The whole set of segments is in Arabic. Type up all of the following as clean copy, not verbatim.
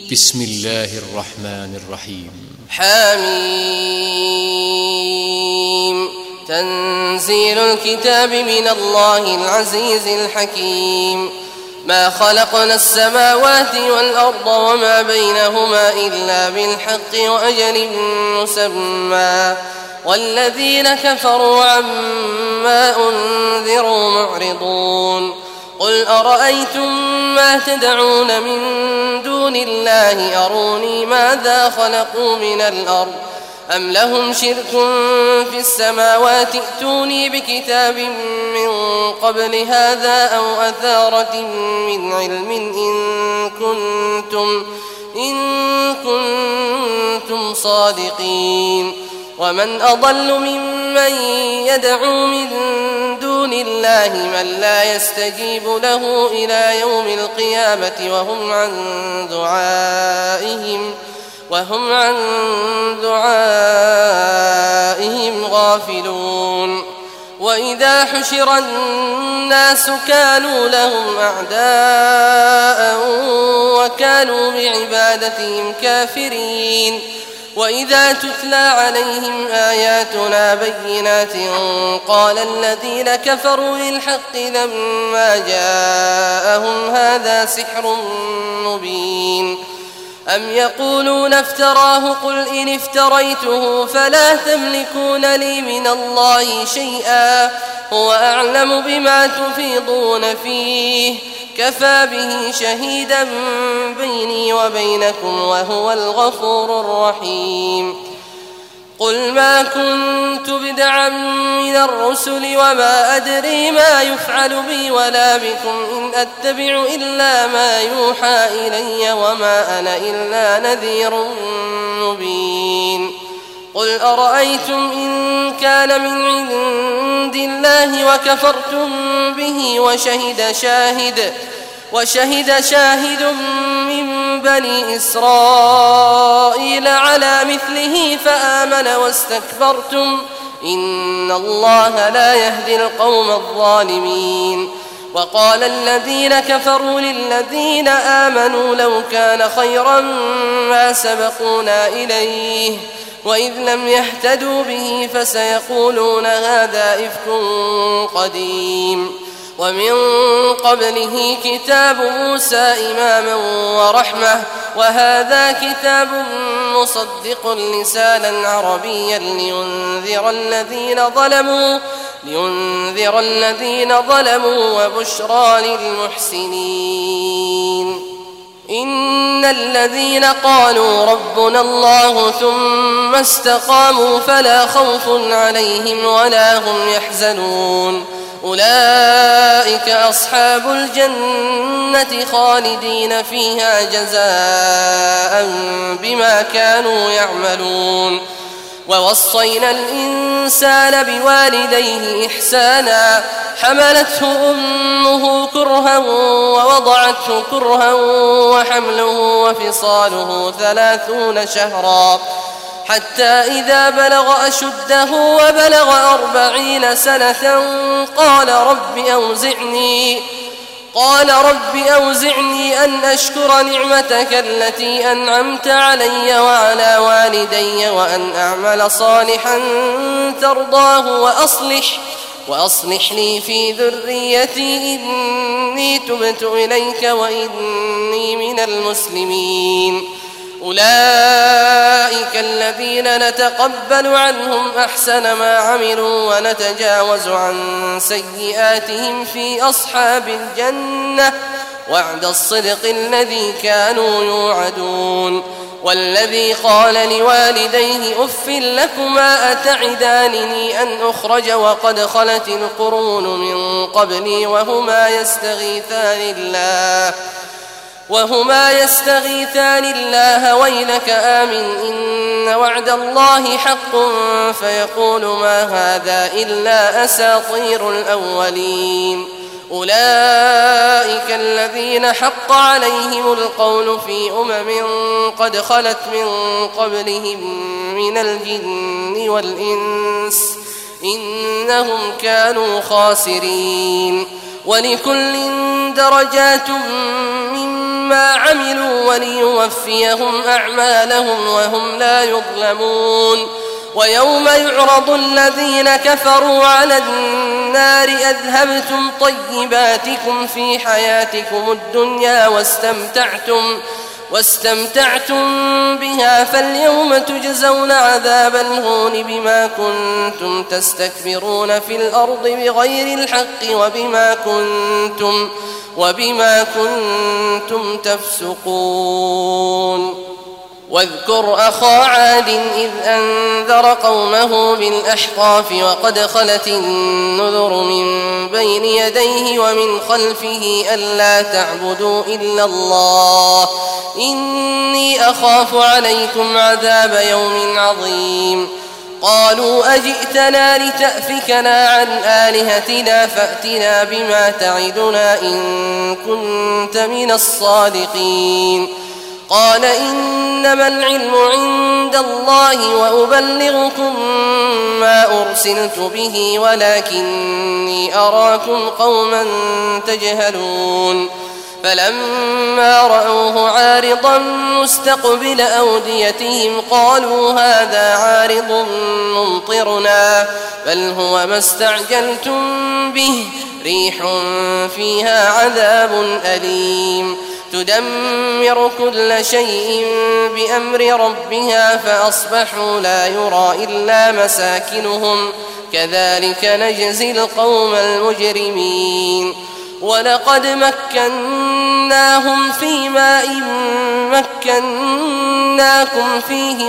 بسم الله الرحمن الرحيم. حميم. تنزيل الكتاب من الله العزيز الحكيم. ما خلقنا السماوات والأرض وما بينهما إلا بالحق وأجل مسمى والذين كفروا عما أنذروا معرضون. قل أرأيتم ما تدعون من دون الله أروني ماذا خلقوا من الأرض أم لهم شرك في السماوات ائتوني بكتاب من قبل هذا أو أثارة من علم إن كنتم صادقين. ومن أضل ممن يدعو من دون الله من لا يستجيب له إلى يوم القيامة وهم عن دعائهم غافلون. وإذا حشر الناس كانوا لهم أعداء وكانوا بعبادتهم كافرين. وإذا تتلى عليهم آياتنا بينات قال الذين كفروا للحق لما جاءهم هذا سحر مبين. أم يقولون افتراه قل إن افتريته فلا تملكون لي من الله شيئا هو أعلم بما تفيضون فيه كفى به شهيدا بيني وبينكم وهو الغفور الرحيم. قل ما كنت بدعا من الرسل وما أدري ما يفعل بي ولا بكم إن أتبع إلا ما يوحى إلي وما أنا إلا نذير مبين. قل أرأيتم إن كان من عند الله وكفرتم به وشهد شاهد من بني إسرائيل على مثله فآمن واستكبرتم إن الله لا يهدي القوم الظالمين. وقال الذين كفروا للذين آمنوا لو كان خيرا ما سبقونا إليه وإذ لم يهتدوا به فسيقولون هذا إفك قديم. ومن قبله كتاب موسى إماما ورحمة وهذا كتاب مصدق لسانا عربيا لينذر الذين ظلموا وبشرى للمحسنين. إن الذين قالوا ربنا الله ثم استقاموا فلا خوف عليهم ولا هم يحزنون أولئك أصحاب الجنة خالدين فيها جزاء بما كانوا يعملون. ووصينا الإنسان بوالديه إحسانا حملته أمه كرها ووضعته كرها وحمله وفصاله 30 شهرا حتى إذا بلغ أشده وبلغ 40 سنة قال رب أوزعني أن أشكر نعمتك التي أنعمت علي وعلى والدي وأن أعمل صالحا ترضاه وأصلح لي في ذريتي إني تبت إليك وإني من المسلمين. أولئك الذين نتقبل عنهم أحسن ما عملوا ونتجاوز عن سيئاتهم في أصحاب الجنة وعد الصدق الذي كانوا يوعدون. والذي قال لوالديه أف لكما أتعدانني أن أخرج وقد خلت القرون من قبلي وهما يستغيثان الله ويلك آمن إن وعد الله حق فيقول ما هذا إلا أساطير الأولين. أولئك الذين حق عليهم القول في قد خلت من قبلهم من الجن والإنس إنهم كانوا خاسرين. ولكل درجات مما عملوا وليوفيهم أعمالهم وهم لا يظلمون ويوم يعرض الذين كفروا على النار أذهبتم طيباتكم في حياتكم الدنيا واستمتعتم بها فاليوم تجزون عذاب الهون بما كنتم تستكبرون في الأرض بغير الحق وبما كنتم تفسقون واذكر أخا عاد إذ أنذر قومه بالأحقاف وقد خلت النذر من بين يديه ومن خلفه ألا تعبدوا إلا الله إني أخاف عليكم عذاب يوم عظيم قالوا أجئتنا لتأفكنا عن آلهتنا فأتنا بما تعدنا إن كنت من الصادقين قال إنما العلم عند الله وأبلغكم ما أرسلت به ولكني أراكم قوما تجهلون فلما رأوه عارضا مستقبل أوديتهم قالوا هذا عارض ممطرنا بل هو ما استعجلتم به ريح فيها عذاب أليم تدمر كل شيء بأمر ربها فأصبحوا لا يرى إلا مساكنهم كذلك نجزي القوم المجرمين ولقد مكناهم في ماء مكناكم فيه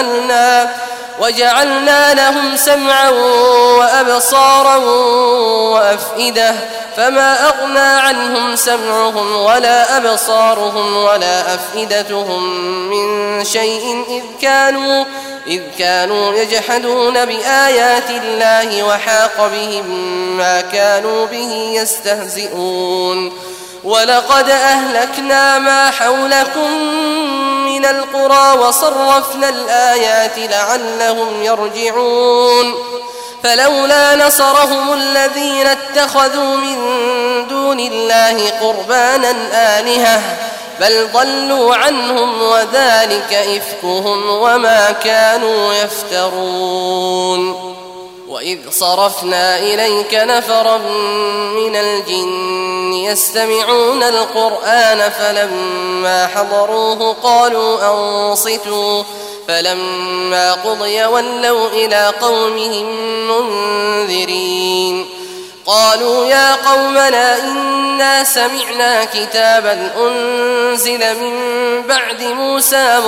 وجعلنا لهم سمعا وأبصارا وأفئدة فما أغنى عنهم سمعهم ولا أبصارهم ولا أفئدتهم من شيء إذ كانوا يجحدون بآيات الله وحاق بهم ما كانوا به يستهزئون ولقد أهلكنا ما حولكم من القرى وصرفنا الآيات لعلهم يرجعون فلولا نصرهم الذين اتخذوا من دون الله قربانا آلهة بل ضلوا عنهم وذلك إفكهم وما كانوا يفترون وإذ صرفنا إليك نفرا من الجن يستمعون القرآن فلما حضروه قالوا أنصتوا فلما قضي ولوا إلى قومهم منذرين قالوا يا قومنا إنا سمعنا كتابا أنزل من بعد موسى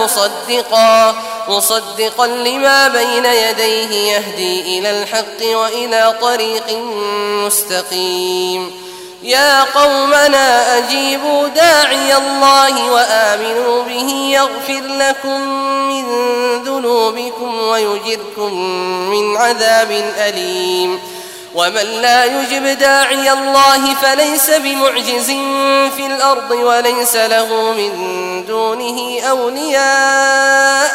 مصدقا لما بين يديه يهدي إلى الحق وإلى طريق مستقيم يا قومنا أجيبوا داعي الله وآمنوا به يغفر لكم من ذنوبكم ويجركم من عذاب أليم ومن لا يجب داعي الله فليس بمعجز في الأرض وليس له من دونه أولياء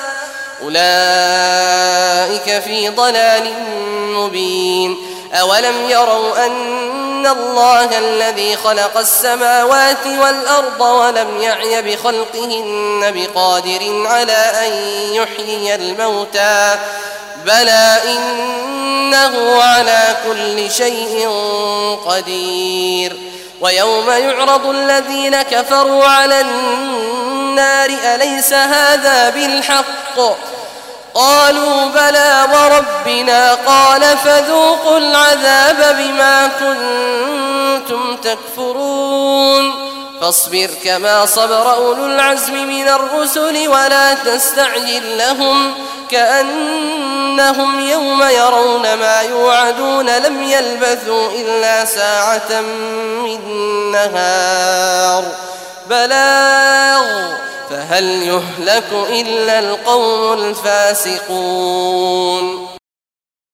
أولئك في ضلال مبين أولم يروا أن الله الذي خلق السماوات والأرض ولم يعي بخلقهن بقادر على أن يحيي الموتى بلى إنه على كل شيء قدير ويوم يعرض الذين كفروا على النار أليس هذا بالحق قالوا بلى وربنا قال فذوقوا العذاب بما كنتم تكفرون فاصبر كما صبر أولو العزم من الرسل ولا تستعجل لهم كأنهم يوم يرون ما يوعدون لم يلبثوا إلا ساعة من نهار بلاغ فهل يهلك إلا القوم الفاسقون